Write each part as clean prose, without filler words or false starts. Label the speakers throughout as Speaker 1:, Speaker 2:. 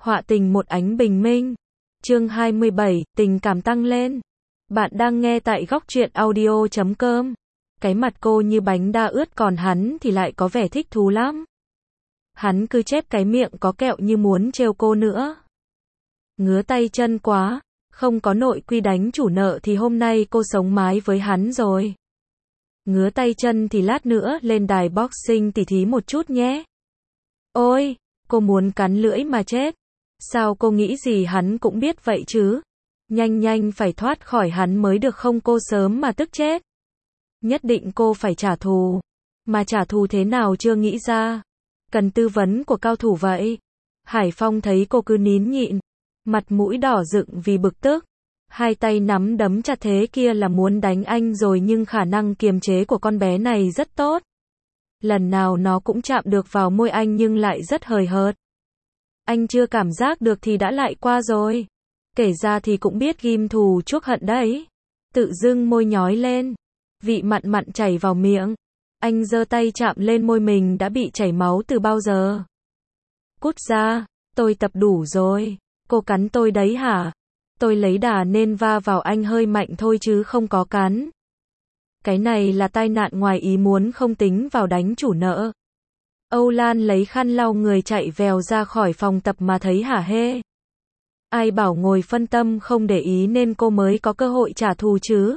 Speaker 1: Họa tình một ánh bình minh. Chương 27, tình cảm tăng lên. Bạn đang nghe tại góc truyện audio.com. Cái mặt cô như bánh đa ướt còn hắn thì lại có vẻ thích thú lắm. Hắn cứ chép cái miệng có kẹo như muốn trêu cô nữa. Ngứa tay chân quá, không có nội quy đánh chủ nợ thì hôm nay cô sống mái với hắn rồi. Ngứa tay chân thì lát nữa lên đài boxing tỉ thí một chút nhé. Ôi, cô muốn cắn lưỡi mà chết. Sao cô nghĩ gì hắn cũng biết vậy chứ? Nhanh nhanh phải thoát khỏi hắn mới được không cô sớm mà tức chết. Nhất định cô phải trả thù. Mà trả thù thế nào chưa nghĩ ra. Cần tư vấn của cao thủ vậy. Hải Phong thấy cô cứ nín nhịn. Mặt mũi đỏ rực vì bực tức. Hai tay nắm đấm chặt thế kia là muốn đánh anh rồi nhưng khả năng kiềm chế của con bé này rất tốt. Lần nào nó cũng chạm được vào môi anh nhưng lại rất hời hợt. Anh chưa cảm giác được thì đã lại qua rồi. Kể ra thì cũng biết ghim thù chuốc hận đấy. Tự dưng môi nhói lên. Vị mặn mặn chảy vào miệng. Anh giơ tay chạm lên môi mình đã bị chảy máu từ bao giờ. Cút ra, tôi tập đủ rồi. Cô cắn tôi đấy hả? Tôi lấy đà nên va vào anh hơi mạnh thôi chứ không có cắn. Cái này là tai nạn ngoài ý muốn không tính vào đánh chủ nợ. Âu Lan lấy khăn lau người chạy vèo ra khỏi phòng tập mà thấy hả hê. Ai bảo ngồi phân tâm không để ý nên cô mới có cơ hội trả thù chứ.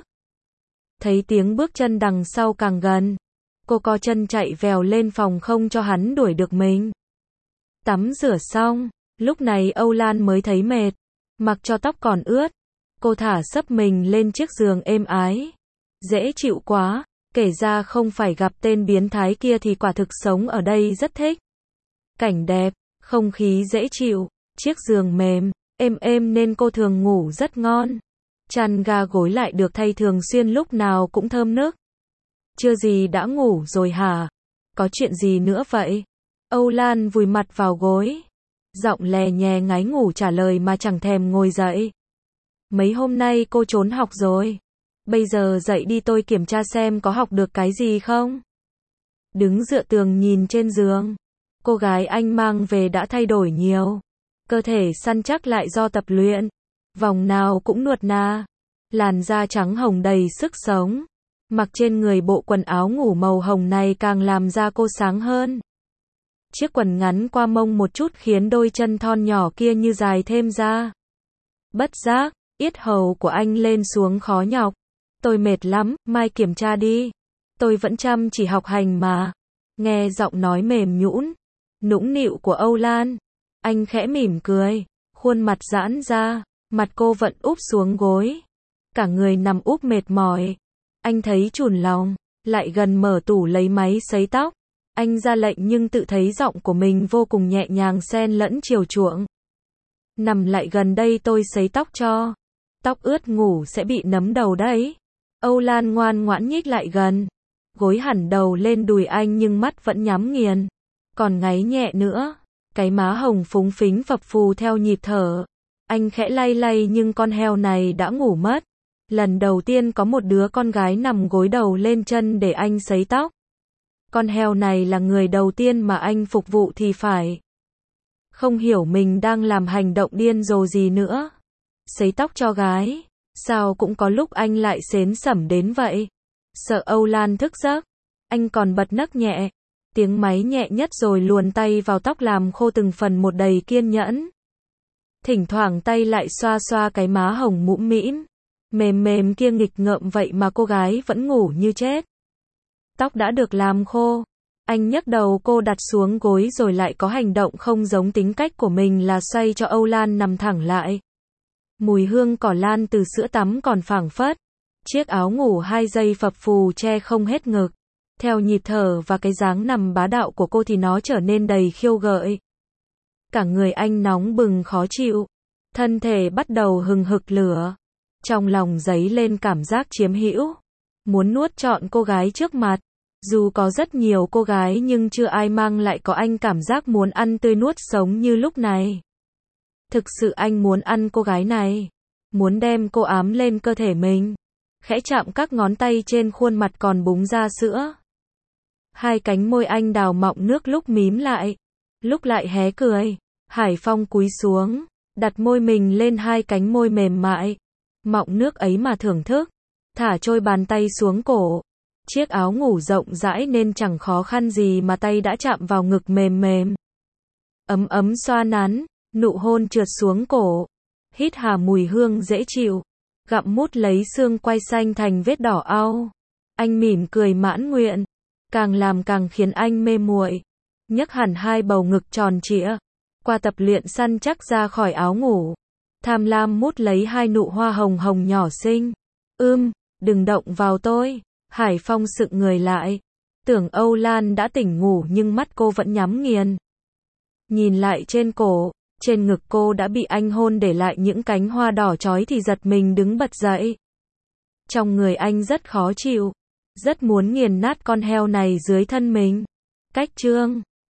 Speaker 1: Thấy tiếng bước chân đằng sau càng gần. Cô co chân chạy vèo lên phòng không cho hắn đuổi được mình. Tắm rửa xong, lúc này Âu Lan mới thấy mệt. Mặc cho tóc còn ướt. Cô thả sấp mình lên chiếc giường êm ái. Dễ chịu quá. Kể ra không phải gặp tên biến thái kia thì quả thực sống ở đây rất thích. Cảnh đẹp, không khí dễ chịu, chiếc giường mềm, êm êm nên cô thường ngủ rất ngon. Chăn ga gối lại được thay thường xuyên lúc nào cũng thơm nức. Chưa gì đã ngủ rồi hả? Có chuyện gì nữa vậy? Âu Lan vùi mặt vào gối. Giọng lè nhè ngáy ngủ trả lời mà chẳng thèm ngồi dậy. Mấy hôm nay cô trốn học rồi. Bây giờ dậy đi tôi kiểm tra xem có học được cái gì không. Đứng dựa tường nhìn trên giường. Cô gái anh mang về đã thay đổi nhiều. Cơ thể săn chắc lại do tập luyện. Vòng nào cũng nuột nà. Làn da trắng hồng đầy sức sống. Mặc trên người bộ quần áo ngủ màu hồng này càng làm da cô sáng hơn. Chiếc quần ngắn qua mông một chút khiến đôi chân thon nhỏ kia như dài thêm ra. Bất giác, yết hầu của anh lên xuống khó nhọc. Tôi mệt lắm, mai kiểm tra đi. Tôi vẫn chăm chỉ học hành mà. Nghe giọng nói mềm nhũn, nũng nịu của Âu Lan. Anh khẽ mỉm cười, khuôn mặt giãn ra, mặt cô vẫn úp xuống gối. Cả người nằm úp mệt mỏi. Anh thấy chùn lòng, lại gần mở tủ lấy máy sấy tóc. Anh ra lệnh nhưng tự thấy giọng của mình vô cùng nhẹ nhàng xen lẫn chiều chuộng. Nằm lại gần đây tôi sấy tóc cho. Tóc ướt ngủ sẽ bị nấm đầu đấy. Âu Lan ngoan ngoãn nhích lại gần. Gối hẳn đầu lên đùi anh nhưng mắt vẫn nhắm nghiền. Còn ngáy nhẹ nữa. Cái má hồng phúng phính phập phù theo nhịp thở. Anh khẽ lay lay nhưng con heo này đã ngủ mất. Lần đầu tiên có một đứa con gái nằm gối đầu lên chân để anh sấy tóc. Con heo này là người đầu tiên mà anh phục vụ thì phải. Không hiểu mình đang làm hành động điên rồ gì nữa. Sấy tóc cho gái. Sao cũng có lúc anh lại xến xẩm đến vậy. Sợ Âu Lan thức giấc. Anh còn bật nấc nhẹ. Tiếng máy nhẹ nhất rồi luồn tay vào tóc làm khô từng phần một đầy kiên nhẫn. Thỉnh thoảng tay lại xoa xoa cái má hồng mũm mĩm. Mềm mềm kia nghịch ngợm vậy mà cô gái vẫn ngủ như chết. Tóc đã được làm khô. Anh nhấc đầu cô đặt xuống gối rồi lại có hành động không giống tính cách của mình là xoay cho Âu Lan nằm thẳng lại. Mùi hương cỏ lan từ sữa tắm còn phảng phất. Chiếc áo ngủ 2 giây phập phù che không hết ngực. Theo nhịp thở và cái dáng nằm bá đạo của cô thì nó trở nên đầy khiêu gợi. Cả người anh nóng bừng khó chịu. Thân thể bắt đầu hừng hực lửa. Trong lòng dấy lên cảm giác chiếm hữu. Muốn nuốt trọn cô gái trước mặt. Dù có rất nhiều cô gái nhưng chưa ai mang lại có anh cảm giác muốn ăn tươi nuốt sống như lúc này. Thực sự anh muốn ăn cô gái này. Muốn đem cô ám lên cơ thể mình. Khẽ chạm các ngón tay trên khuôn mặt còn búng ra sữa. Hai cánh môi anh đào mọng nước lúc mím lại. Lúc lại hé cười. Hải Phong cúi xuống, đặt môi mình lên hai cánh môi mềm mại, mọng nước ấy mà thưởng thức, thả trôi bàn tay xuống cổ. Chiếc áo ngủ rộng rãi nên chẳng khó khăn gì mà tay đã chạm vào ngực mềm mềm. Ấm ấm xoa nắn, nụ hôn trượt xuống cổ, hít hà mùi hương dễ chịu, gặm mút lấy xương quai xanh thành vết đỏ au. Anh mỉm cười mãn nguyện, càng làm càng khiến anh mê muội. Nhấc hẳn hai bầu ngực tròn trịa, qua tập luyện săn chắc ra khỏi áo ngủ. Tham lam mút lấy hai nụ hoa hồng hồng nhỏ xinh. Đừng động vào tôi. Hải Phong sững người lại. Tưởng Âu Lan đã tỉnh ngủ nhưng mắt cô vẫn nhắm nghiền. Nhìn lại trên cổ, trên ngực cô đã bị anh hôn để lại những cánh hoa đỏ chói thì giật mình đứng bật dậy. Trong người anh rất khó chịu, rất muốn nghiền nát con heo này dưới thân mình. Cách chương